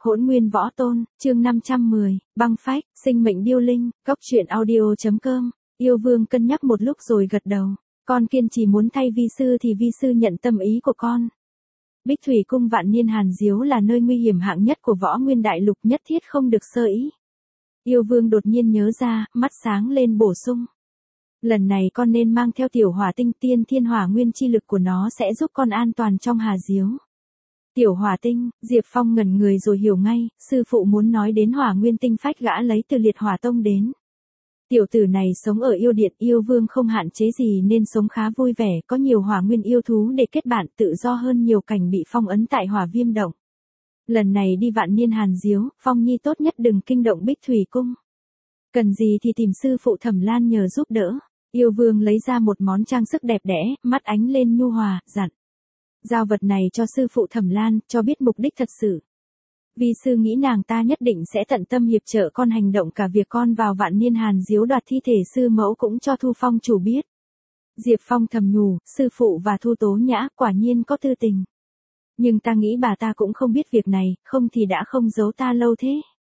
Hỗn Nguyên Võ Tôn, chương 510, băng phách, sinh mệnh điêu linh, góc truyện audio.com. Yêu Vương cân nhắc một lúc rồi gật đầu. Con kiên trì muốn thay vi sư thì vi sư nhận tâm ý của con. Bích Thủy Cung Vạn Niên Hàn Diếu là nơi nguy hiểm hạng nhất của Võ Nguyên Đại Lục, nhất thiết không được sơ ý. Yêu Vương đột nhiên nhớ ra, mắt sáng lên bổ sung. Lần này con nên mang theo tiểu hỏa tinh, tiên thiên hỏa nguyên chi lực của nó sẽ giúp con an toàn trong Hà Diếu. Tiểu hỏa tinh, Diệp Phong ngẩn người rồi hiểu ngay, sư phụ muốn nói đến hỏa nguyên tinh phách gã lấy từ Liệt Hỏa Tông đến. Tiểu tử này sống ở yêu điện, yêu vương không hạn chế gì nên sống khá vui vẻ, có nhiều hỏa nguyên yêu thú để kết bạn, tự do hơn nhiều cảnh bị phong ấn tại Hỏa Viêm Động. Lần này đi Vạn Niên Hàn Diếu, Phong Nhi tốt nhất đừng kinh động Bích Thủy Cung. Cần gì thì tìm sư phụ Thẩm Lan nhờ giúp đỡ. Yêu vương lấy ra một món trang sức đẹp đẽ, mắt ánh lên nhu hòa, dặn. Giao vật này cho sư phụ Thẩm Lan, cho biết mục đích thật sự. Vi sư nghĩ nàng ta nhất định sẽ tận tâm hiệp trợ con hành động, cả việc con vào Vạn Niên Hàn Diếu đoạt thi thể sư mẫu cũng cho Thu Phong chủ biết. Diệp Phong thầm nhủ, sư phụ và Thu Tố Nhã quả nhiên có tư tình. Nhưng ta nghĩ bà ta cũng không biết việc này, không thì đã không giấu ta lâu thế.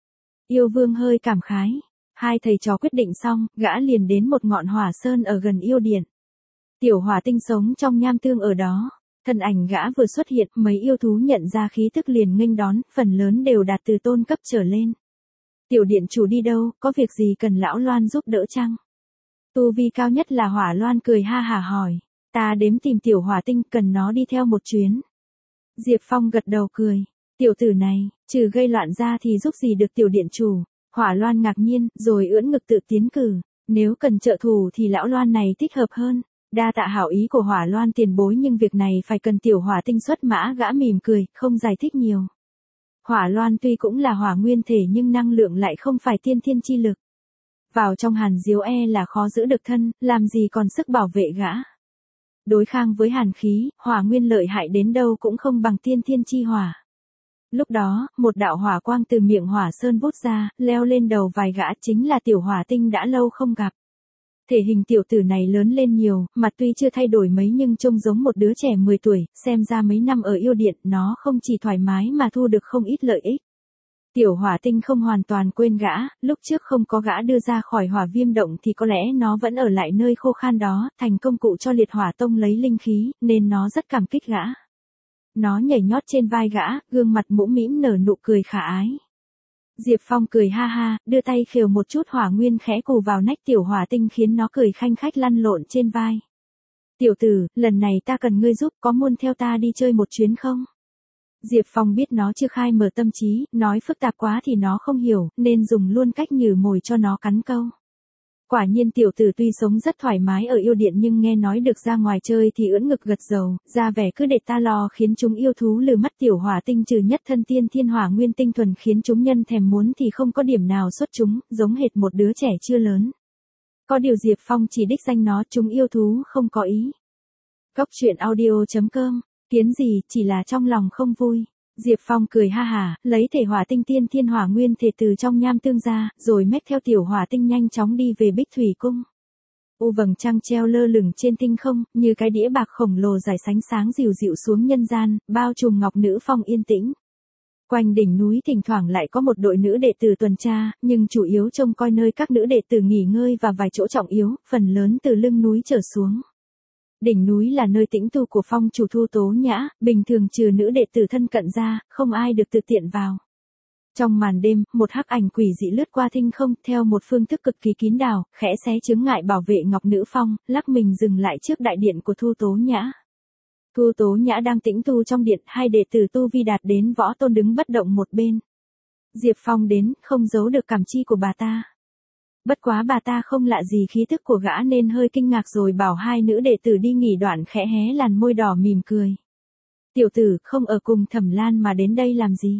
Yêu vương hơi cảm khái. Hai thầy trò quyết định xong, gã liền đến một ngọn hỏa sơn ở gần yêu điện. Tiểu hỏa tinh sống trong nham tương ở đó. Thân ảnh gã vừa xuất hiện, mấy yêu thú nhận ra khí tức liền nghênh đón, phần lớn đều đạt từ tôn cấp trở lên. Tiểu điện chủ đi đâu, có việc gì cần lão Loan giúp đỡ chăng? Tu vi cao nhất là Hỏa Loan cười ha hả hỏi. Ta đếm tìm tiểu hỏa tinh, cần nó đi theo một chuyến. Diệp Phong gật đầu cười. Tiểu tử này, trừ gây loạn ra thì giúp gì được tiểu điện chủ? Hỏa Loan ngạc nhiên, rồi ưỡn ngực tự tiến cử. Nếu cần trợ thủ thì lão Loan này thích hợp hơn. Đa tạ hảo ý của Hỏa Loan tiền bối, nhưng việc này phải cần tiểu hỏa tinh xuất mã, gã mỉm cười, không giải thích nhiều. Hỏa Loan tuy cũng là hỏa nguyên thể nhưng năng lượng lại không phải tiên thiên chi lực. Vào trong Hàn Diếu là khó giữ được thân, làm gì còn sức bảo vệ gã. Đối kháng với hàn khí, hỏa nguyên lợi hại đến đâu cũng không bằng tiên thiên chi hỏa. Lúc đó, một đạo hỏa quang từ miệng hỏa sơn vút ra, leo lên đầu vài gã, chính là tiểu hỏa tinh đã lâu không gặp. Thể hình tiểu tử này lớn lên nhiều, mặt tuy chưa thay đổi mấy nhưng trông giống một đứa trẻ 10 tuổi, xem ra mấy năm ở yêu điện nó không chỉ thoải mái mà thu được không ít lợi ích. Tiểu hỏa tinh không hoàn toàn quên gã, lúc trước không có gã đưa ra khỏi Hỏa Viêm Động thì có lẽ nó vẫn ở lại nơi khô khan đó, thành công cụ cho Liệt Hỏa Tông lấy linh khí, nên nó rất cảm kích gã. Nó nhảy nhót trên vai gã, gương mặt mũm mĩm nở nụ cười khả ái. Diệp Phong cười ha ha, đưa tay khều một chút hỏa nguyên khẽ cù vào nách tiểu hỏa tinh khiến nó cười khanh khách lăn lộn trên vai. Tiểu tử, lần này ta cần ngươi giúp, có muốn theo ta đi chơi một chuyến không? Diệp Phong biết nó chưa khai mở tâm trí, nói phức tạp quá thì nó không hiểu, nên dùng luôn cách nhử mồi cho nó cắn câu. Quả nhiên tiểu tử tuy sống rất thoải mái ở yêu điện nhưng nghe nói được ra ngoài chơi thì ưỡn ngực gật dầu, ra vẻ cứ để ta lo, khiến chúng yêu thú lừa mắt. Tiểu hỏa tinh trừ nhất thân tiên thiên hỏa nguyên tinh thuần khiến chúng nhân thèm muốn thì không có điểm nào xuất chúng, giống hệt một đứa trẻ chưa lớn. Có điều Diệp Phong chỉ đích danh nó, chúng yêu thú không có ý. Góc truyện audio.com, kiến gì, chỉ là trong lòng không vui. Diệp Phong cười ha hả, lấy thể hỏa tinh tiên thiên hỏa nguyên thể từ trong nham tương ra, rồi mách theo tiểu hỏa tinh nhanh chóng đi về Bích Thủy Cung. Vầng trăng treo lơ lửng trên tinh không, như cái đĩa bạc khổng lồ rải sánh sáng dịu dịu xuống nhân gian, bao trùm Ngọc Nữ Phong yên tĩnh. Quanh đỉnh núi thỉnh thoảng lại có một đội nữ đệ tử tuần tra, nhưng chủ yếu trông coi nơi các nữ đệ tử nghỉ ngơi và vài chỗ trọng yếu, phần lớn từ lưng núi trở xuống. Đỉnh núi là nơi tĩnh tu của phong chủ Thu Tố Nhã, bình thường trừ nữ đệ tử thân cận ra, không ai được tự tiện vào. Trong màn đêm, một hắc ảnh quỷ dị lướt qua thinh không, theo một phương thức cực kỳ kín đáo, khẽ xé chướng ngại bảo vệ Ngọc Nữ Phong, lắc mình dừng lại trước đại điện của Thu Tố Nhã. Thu Tố Nhã đang tĩnh tu trong điện, hai đệ tử tu vi đạt đến võ tôn đứng bất động một bên. Diệp Phong đến, không giấu được cảm chi của bà ta. Bất quá bà ta không lạ gì khí tức của gã nên hơi kinh ngạc rồi bảo hai nữ đệ tử đi nghỉ, đoạn khẽ hé làn môi đỏ mỉm cười. Tiểu tử, không ở cùng Thẩm Lan mà đến đây làm gì?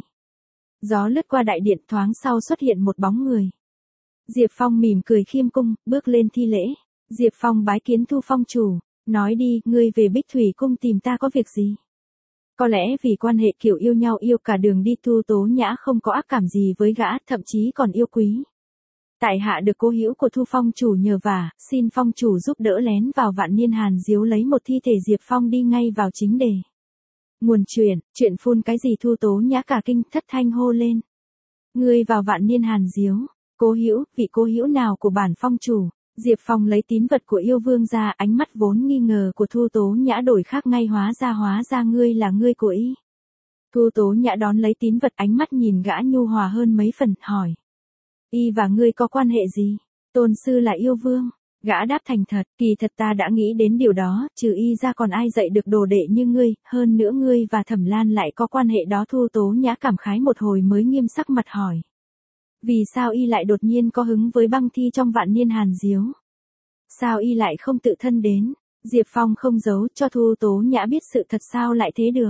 Gió lướt qua đại điện, thoáng sau xuất hiện một bóng người. Diệp Phong mỉm cười khiêm cung, bước lên thi lễ. Diệp Phong bái kiến Thu Phong chủ, nói đi, ngươi về Bích Thủy Cung tìm ta có việc gì? Có lẽ vì quan hệ kiểu yêu nhau yêu cả đường đi, Thu Tố Nhã không có ác cảm gì với gã, thậm chí còn yêu quý. Tại hạ được cố hữu của Thu Phong chủ nhờ vả, xin Phong chủ giúp đỡ lén vào Vạn Niên Hàn Diếu lấy một thi thể. Diệp Phong đi ngay vào chính đề. Nguồn chuyện phun cái gì Thu Tố Nhã cả kinh thất thanh hô lên. Ngươi vào Vạn Niên Hàn Diếu, Cố Hữu, vị Cố Hữu nào của bản phong chủ? Diệp Phong lấy tín vật của yêu vương ra, ánh mắt vốn nghi ngờ của Thu Tố Nhã đổi khác ngay, hóa ra ngươi là ngươi của y. Thu Tố Nhã đón lấy tín vật, ánh mắt nhìn gã nhu hòa hơn mấy phần, hỏi. Y và ngươi có quan hệ gì? Tôn sư là yêu vương. Gã đáp thành thật, kỳ thật ta đã nghĩ đến điều đó, trừ y ra còn ai dạy được đồ đệ như ngươi, hơn nữa ngươi và Thẩm Lan lại có quan hệ đó. Thu Tố Nhã cảm khái một hồi mới nghiêm sắc mặt hỏi. Vì sao y lại đột nhiên có hứng với băng thi trong Vạn Niên Hàn Diếu? Sao y lại không tự thân đến? Diệp Phong không giấu cho Thu Tố Nhã biết sự thật. Sao lại thế được?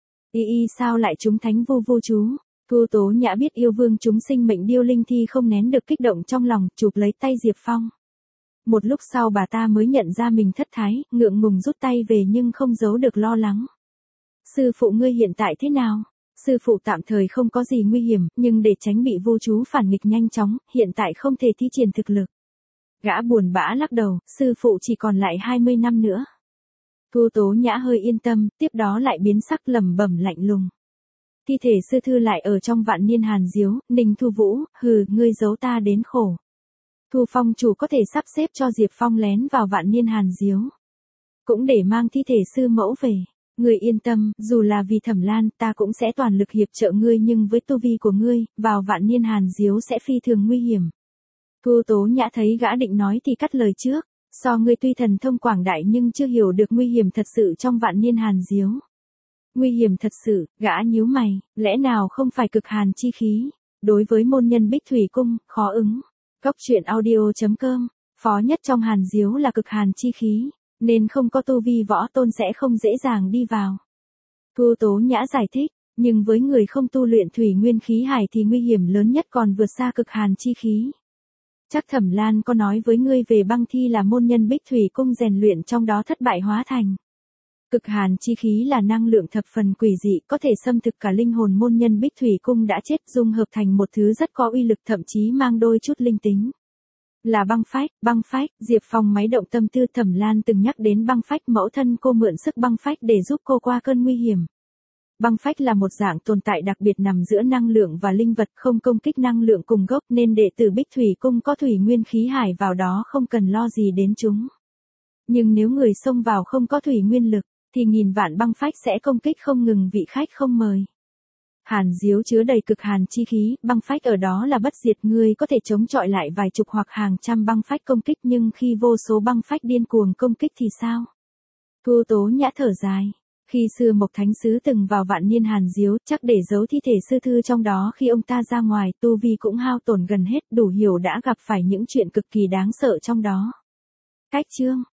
Y sao lại trúng thánh vu vô chú? Thu Tố Nhã biết yêu vương chúng sinh mệnh điêu linh thi không nén được kích động trong lòng, chụp lấy tay Diệp Phong. Một lúc sau bà ta mới nhận ra mình thất thái, ngượng ngùng rút tay về nhưng không giấu được lo lắng. Sư phụ ngươi hiện tại thế nào? Sư phụ tạm thời không có gì nguy hiểm, nhưng để tránh bị vô chú phản nghịch nhanh chóng, hiện tại không thể thi triển thực lực. Gã buồn bã lắc đầu, sư phụ chỉ còn lại 20 năm nữa. Thu Tố Nhã hơi yên tâm, tiếp đó lại biến sắc lẩm bẩm lạnh lùng. Thi thể sư thư lại ở trong Vạn Niên Hàn Diếu, Ninh Thu Vũ, hừ, ngươi giấu ta đến khổ. Thu Phong chủ có thể sắp xếp cho Diệp Phong lén vào Vạn Niên Hàn Diếu. Cũng để mang thi thể sư mẫu về. Ngươi yên tâm, dù là vì Thẩm Lan, ta cũng sẽ toàn lực hiệp trợ ngươi, nhưng với tu vi của ngươi, vào Vạn Niên Hàn Diếu sẽ phi thường nguy hiểm. Thu Tố Nhã thấy gã định nói thì cắt lời trước. So ngươi tuy thần thông quảng đại nhưng chưa hiểu được nguy hiểm thật sự trong Vạn Niên Hàn Diếu. Nguy hiểm thật sự, gã nhíu mày, lẽ nào không phải cực hàn chi khí? Đối với môn nhân Bích Thủy Cung, khó ứng. Góc truyện audio.com, phó nhất trong Hàn Diếu là cực hàn chi khí, nên không có tu vi võ tôn sẽ không dễ dàng đi vào. Thu Tố Nhã giải thích, nhưng với người không tu luyện thủy nguyên khí hải thì nguy hiểm lớn nhất còn vượt xa cực hàn chi khí. Chắc Thẩm Lan có nói với ngươi về băng thi là môn nhân Bích Thủy Cung rèn luyện trong đó thất bại hóa thành. Cực hàn chi khí là năng lượng thập phần quỷ dị, có thể xâm thực cả linh hồn. Môn nhân Bích Thủy Cung đã chết dung hợp thành một thứ rất có uy lực, thậm chí mang đôi chút linh tính. Là băng phách, Diệp Phong máy động tâm tư. Thẩm Lan từng nhắc đến băng phách, mẫu thân cô mượn sức băng phách để giúp cô qua cơn nguy hiểm. Băng phách là một dạng tồn tại đặc biệt nằm giữa năng lượng và linh vật, không công kích năng lượng cùng gốc, nên đệ tử Bích Thủy Cung có thủy nguyên khí hải vào đó không cần lo gì đến chúng. Nhưng nếu người xông vào không có thủy nguyên lực, thì nghìn vạn băng phách sẽ công kích không ngừng vị khách không mời. Hàn Diếu chứa đầy cực hàn chi khí, băng phách ở đó là bất diệt, ngươi có thể chống chọi lại vài chục hoặc hàng trăm băng phách công kích, nhưng khi vô số băng phách điên cuồng công kích thì sao? Thu Tố Nhã thở dài. Khi xưa Mộc Thánh Sứ từng vào Vạn Niên Hàn Diếu, chắc để giấu thi thể sư thư trong đó, khi ông ta ra ngoài, tu vi cũng hao tổn gần hết, đủ hiểu đã gặp phải những chuyện cực kỳ đáng sợ trong đó. Cách chương